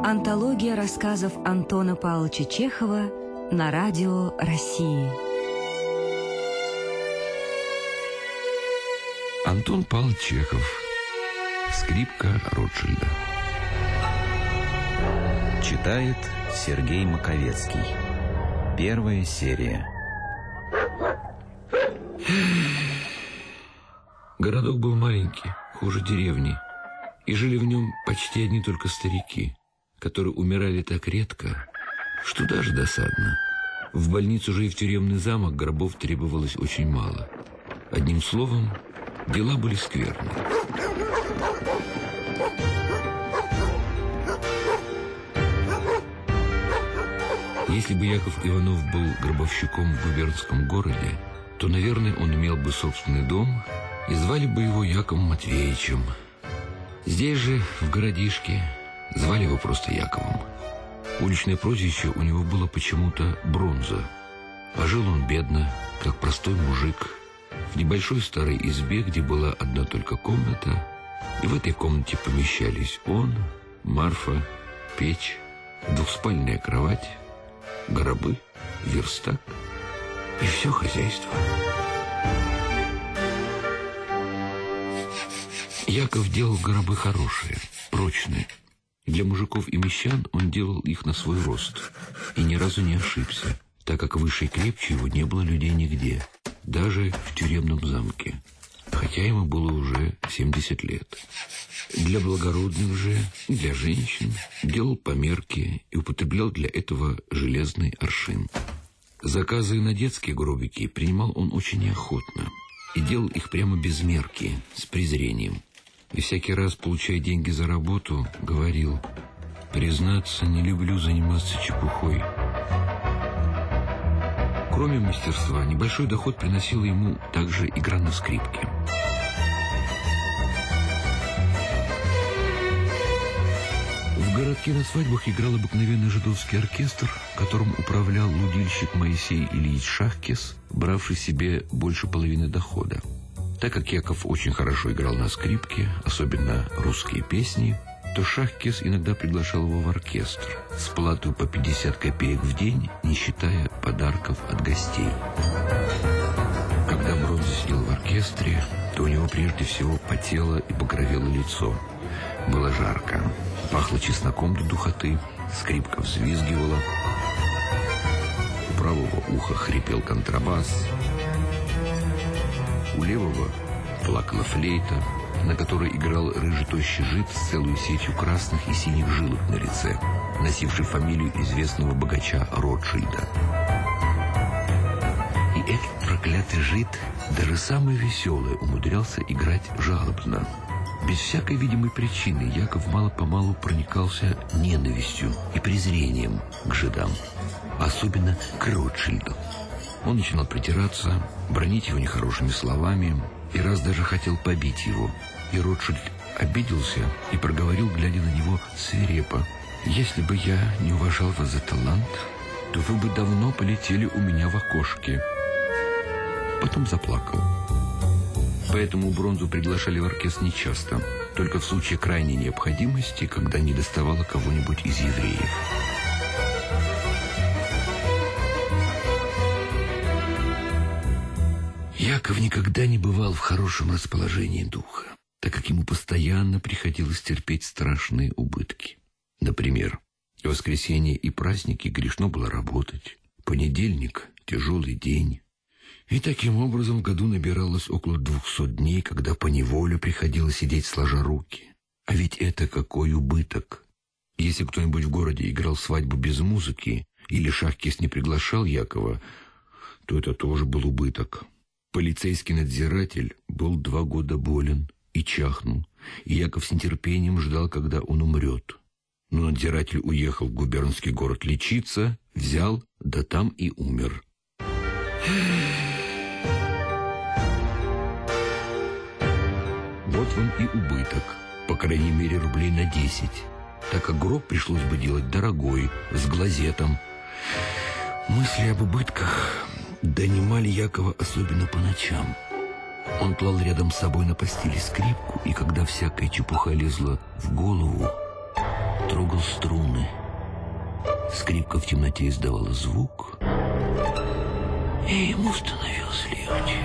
Антология рассказов Антона Павловича Чехова на радио России. Антон Павлович Чехов. Скрипка Ротшильда. Читает Сергей Маковецкий. Первая серия. Городок был маленький, хуже деревни, и жили в нем почти одни только старики, которые умирали так редко, что даже досадно. В больницу же и в тюремный замок гробов требовалось очень мало. Одним словом, дела были скверные. Если бы Яков Иванов был гробовщиком в губернском городе, то, наверное, он имел бы собственный дом, и звали бы его Яковом Матвеевичем. Здесь же, в городишке, звали его просто Яковом. Уличное прозвище у него было почему-то Бронза. А жил он бедно, как простой мужик, в небольшой старой избе, где была одна только комната, и в этой комнате помещались он, Марфа, печь, двухспальная кровать, гробы, верстак и все хозяйство. Яков делал гробы хорошие, прочные. Для мужиков и мещан он делал их на свой рост и ни разу не ошибся, так как выше и крепче его не было людей нигде, даже в тюремном замке, хотя ему было уже 70 лет. Для благородных же, для женщин, делал померки и употреблял для этого железный аршин. Заказы на детские гробики принимал он очень неохотно и делал их прямо без мерки, с презрением. И всякий раз, получая деньги за работу, говорил: «Признаться, не люблю заниматься чепухой». Кроме мастерства, небольшой доход приносила ему также игра на скрипке. В городке на свадьбах играл обыкновенный жидовский оркестр, которым управлял лудильщик Моисей Ильич Шахкес, бравший себе больше половины дохода. Так как Яков очень хорошо играл на скрипке, особенно русские песни, то Шахкес иногда приглашал его в оркестр с платой по 50 копеек в день, не считая подарков от гостей. Когда Бронза сидел в оркестре, то у него прежде всего потело и багровело лицо. Было жарко, пахло чесноком до духоты, скрипка взвизгивала, у правого уха хрипел контрабас, у левого плакала флейта, на которой играл рыжий тощий жид с целой сетью красных и синих жилок на лице, носивший фамилию известного богача Ротшильда. И этот проклятый жид, даже самый веселый, умудрялся играть жалобно. Без всякой видимой причины Яков мало-помалу проникался ненавистью и презрением к жидам, особенно к Ротшильду. Он начинал притираться, бранить его нехорошими словами, и раз даже хотел побить его. И Ротшильд обиделся и проговорил, глядя на него свирепо: «Если бы я не уважал вас за талант, то вы бы давно полетели у меня в окошке». Потом заплакал. Поэтому Бронзу приглашали в оркестр нечасто, только в случае крайней необходимости, когда не доставало кого-нибудь из евреев. Яков никогда не бывал в хорошем расположении духа, так как ему постоянно приходилось терпеть страшные убытки. Например, в воскресенье и праздники грешно было работать, понедельник – тяжелый день. И таким образом в году набиралось около 200 дней, когда поневоле приходилось сидеть сложа руки. А ведь это какой убыток! Если кто-нибудь в городе играл свадьбу без музыки, или Шахкес не приглашал Якова, то это тоже был убыток. Полицейский надзиратель был 2 года болен и чахнул, и Яков с нетерпением ждал, когда он умрет. Но надзиратель уехал в губернский город лечиться, взял, да там и умер. Вот вам и убыток, по крайней мере рублей на 10, так как гроб пришлось бы делать дорогой, с глазетом. Мысли об убытках донимали Якова особенно по ночам. Он клал рядом с собой на постели скрипку, и когда всякая чепуха лезла в голову, трогал струны. Скрипка в темноте издавала звук, и ему становилось легче.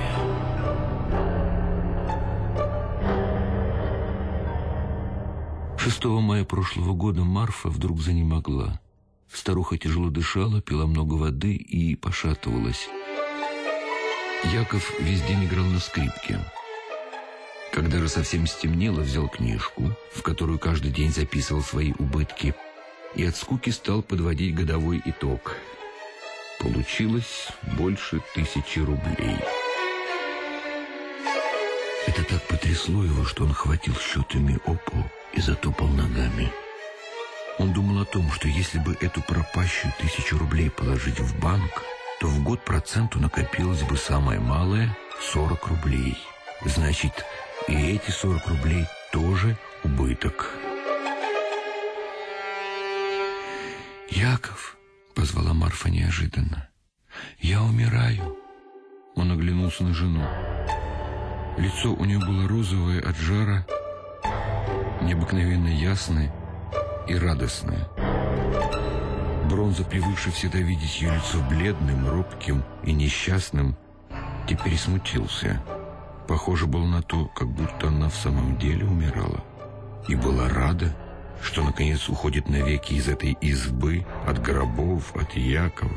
«6 мая прошлого года Марфа вдруг занемогла. Старуха тяжело дышала, пила много воды и пошатывалась. Яков весь день играл на скрипке. Когда же совсем стемнело, взял книжку, в которую каждый день записывал свои убытки, и от скуки стал подводить годовой итог. Получилось больше 1000 рублей. Это так потрясло его, что он хватил счетами о пол и затопал ногами. Он думал о том, что если бы эту пропащую 1000 рублей положить в банк, то в год проценту накопилось бы самое малое 40 рублей. Значит, и эти 40 рублей тоже убыток. «Яков», — позвала Марфа неожиданно, — «я умираю». Он оглянулся на жену. Лицо у нее было розовое от жара, необыкновенно ясное и радостное. Бронза, привыкший всегда видеть ее лицо бледным, робким и несчастным, теперь смутился. Похоже было на то, как будто она в самом деле умирала. И была рада, что наконец уходит навеки из этой избы, от гробов, от Якова.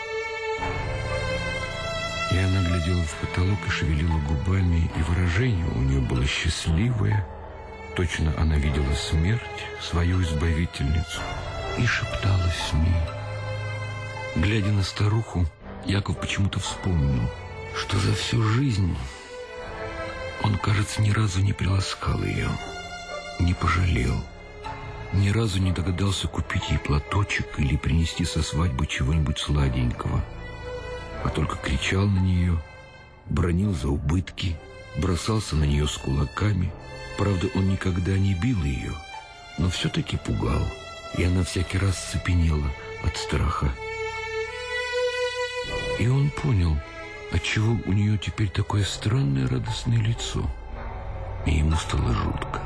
И она глядела в потолок и шевелила губами, и выражение у нее было счастливое. Точно она видела смерть, свою избавительницу, и шепталась с ней. Глядя на старуху, Яков почему-то вспомнил, что за всю жизнь он, кажется, ни разу не приласкал ее, не пожалел, ни разу не догадался купить ей платочек или принести со свадьбы чего-нибудь сладенького, а только кричал на нее, бранил за убытки, бросался на нее с кулаками. Правда, он никогда не бил ее, но все-таки пугал, и она всякий раз цепенела от страха. И он понял, отчего у нее теперь такое странное радостное лицо, и ему стало жутко.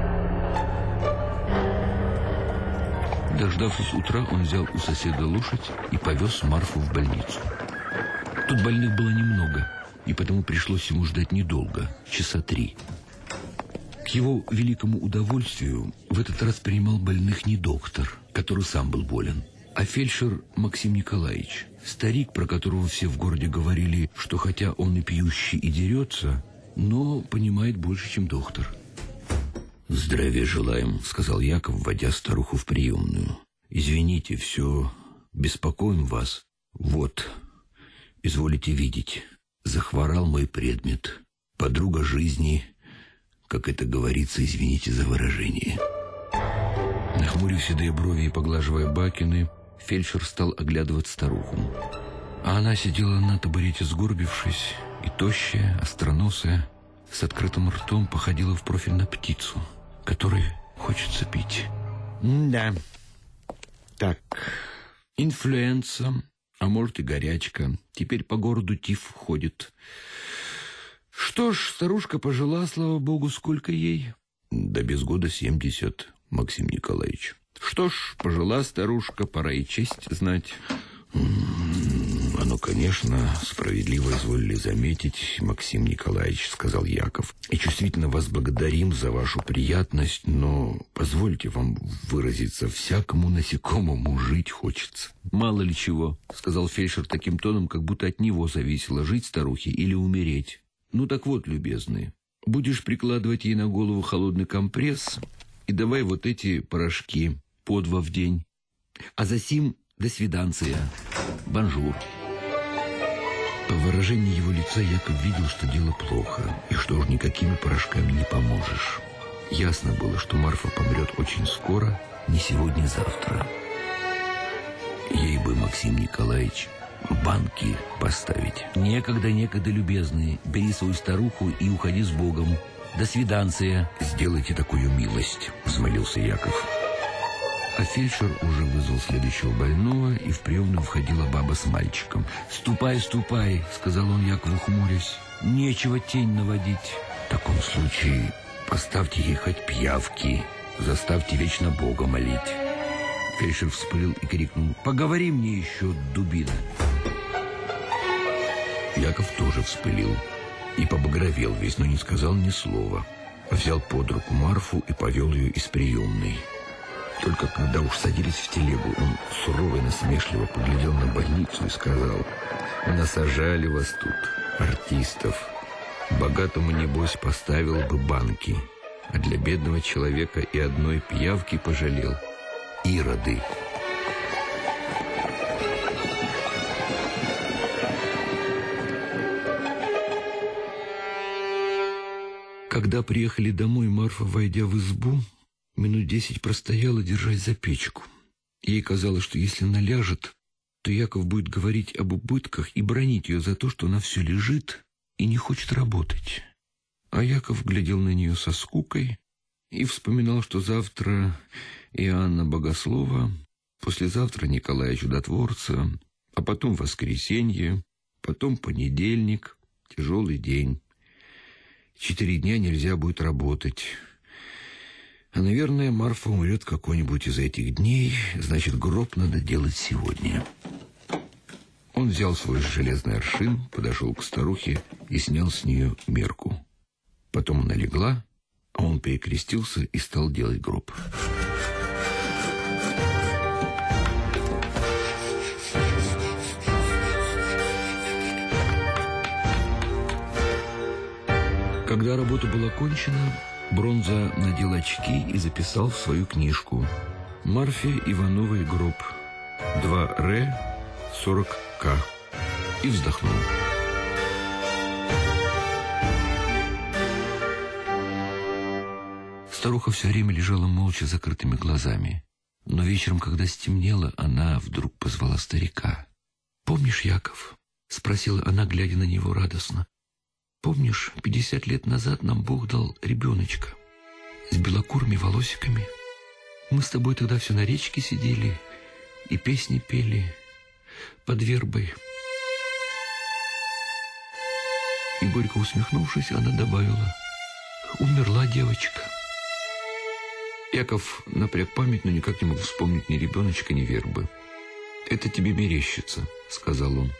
Дождавшись утра, он взял у соседа лошадь и повез Марфу в больницу. Тут больных было немного, и потому пришлось ему ждать недолго, часа 3. К его великому удовольствию в этот раз принимал больных не доктор, который сам был болен, а фельдшер Максим Николаевич, старик, про которого все в городе говорили, что хотя он и пьющий, и дерется, но понимает больше, чем доктор. «Здравия желаем», — сказал Яков, вводя старуху в приемную. «Извините, все беспокоим вас. Вот, изволите видеть, захворал мой предмет, подруга жизни, как это говорится, извините за выражение». Нахмурив седые брови и поглаживая бакины, фельдшер стал оглядывать старуху. А она сидела на табурете, сгорбившись, и тощая, остроносая, с открытым ртом походила в профиль на птицу, которой хочется пить. «Да, так, инфлюенса, а может и горячка. Теперь по городу тиф ходит. Что ж, старушка пожила, слава богу, сколько ей?» «Да без года 70, Максим Николаевич». «Что ж, пожила старушка, пора и честь знать». «Оно, конечно, справедливо изволили заметить, Максим Николаевич», — сказал Яков. «И чувствительно вас благодарим за вашу приятность, но позвольте вам выразиться, всякому насекомому жить хочется». «Мало ли чего», — сказал фельдшер таким тоном, как будто от него зависело, жить старухе или умереть. «Ну так вот, любезный, будешь прикладывать ей на голову холодный компресс и давай вот эти порошки по 2 в день. А засим до свиданция. Бонжур». По выражению его лица Яков видел, что дело плохо, и что уж никакими порошками не поможешь. Ясно было, что Марфа помрет очень скоро, не сегодня-завтра. Ей бы, Максим Николаевич, банки поставить. «Некогда, любезные, бери свою старуху и уходи с Богом. До свиданция». «Сделайте такую милость», — взмолился Яков. А фельдшер уже вызвал следующего больного, и в приемную входила баба с мальчиком. «Ступай, ступай», — сказал он Якову, хмурясь. «Нечего тень наводить». «В таком случае поставьте ей хоть пиявки заставьте вечно Бога молить. Фельдшер вспылил и крикнул: «Поговори мне еще, дубина!» Яков тоже вспылил и побагровел весь, но не сказал ни слова. Взял под руку Марфу и повел ее из приемной. Только когда уж садились в телегу, он сурово и насмешливо поглядел на больницу и сказал: «Насажали вас тут, артистов. Богатому, небось, поставил бы банки, а для бедного человека и одной пиявки пожалел. Ироды!» Когда приехали домой, Марфа, войдя в избу, минут 10 простояла, держась за печку. Ей казалось, что если она ляжет, то Яков будет говорить об убытках и бранить ее за то, что она все лежит и не хочет работать. А Яков глядел на нее со скукой и вспоминал, что завтра Иоанна Богослова, послезавтра Николая Чудотворца, а потом воскресенье, потом понедельник, тяжелый день. 4 дня нельзя будет работать. А, наверное, Марфа умрет в какой-нибудь из этих дней, значит, гроб надо делать сегодня. Он взял свой железный аршин, подошел к старухе и снял с нее мерку. Потом она легла, а он перекрестился и стал делать гроб. Когда работа была кончена, Бронза надел очки и записал в свою книжку: «Марфе Ивановой гроб, 2 Р, 40 К», и вздохнул. Старуха все время лежала молча с закрытыми глазами. Но вечером, когда стемнело, она вдруг позвала старика. «Помнишь, Яков?» — спросила она, глядя на него радостно. «Помнишь, 50 лет назад нам Бог дал ребеночка с белокурыми волосиками? Мы с тобой тогда все на речке сидели и песни пели под вербой». И, горько усмехнувшись, она добавила: «Умерла девочка». Яков напряг память, но никак не мог вспомнить ни ребеночка, ни вербы. «Это тебе мерещится», — сказал он.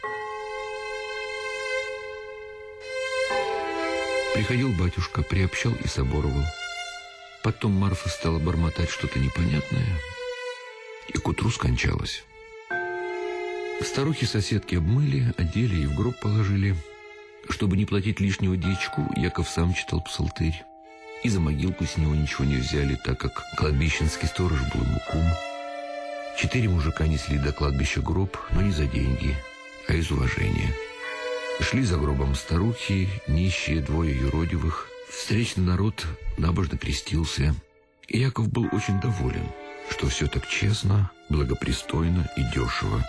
Приходил батюшка, приобщал и соборовал. Потом Марфа стала бормотать что-то непонятное, и к утру скончалась. Старухи-соседки обмыли, одели и в гроб положили. Чтобы не платить лишнего дьячку, Яков сам читал псалтырь. И за могилку с него ничего не взяли, так как кладбищенский сторож был ему кум. 4 мужика несли до кладбища гроб, но не за деньги, а из уважения. Шли за гробом старухи, нищие, 2 юродивых. Встречный народ набожно крестился. И Яков был очень доволен, что все так честно, благопристойно и дешево.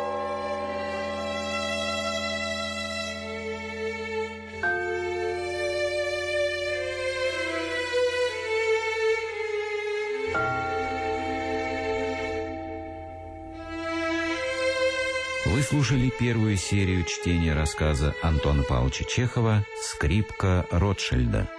Вы слушали первую серию чтения рассказа Антона Павловича Чехова «Скрипка Ротшильда».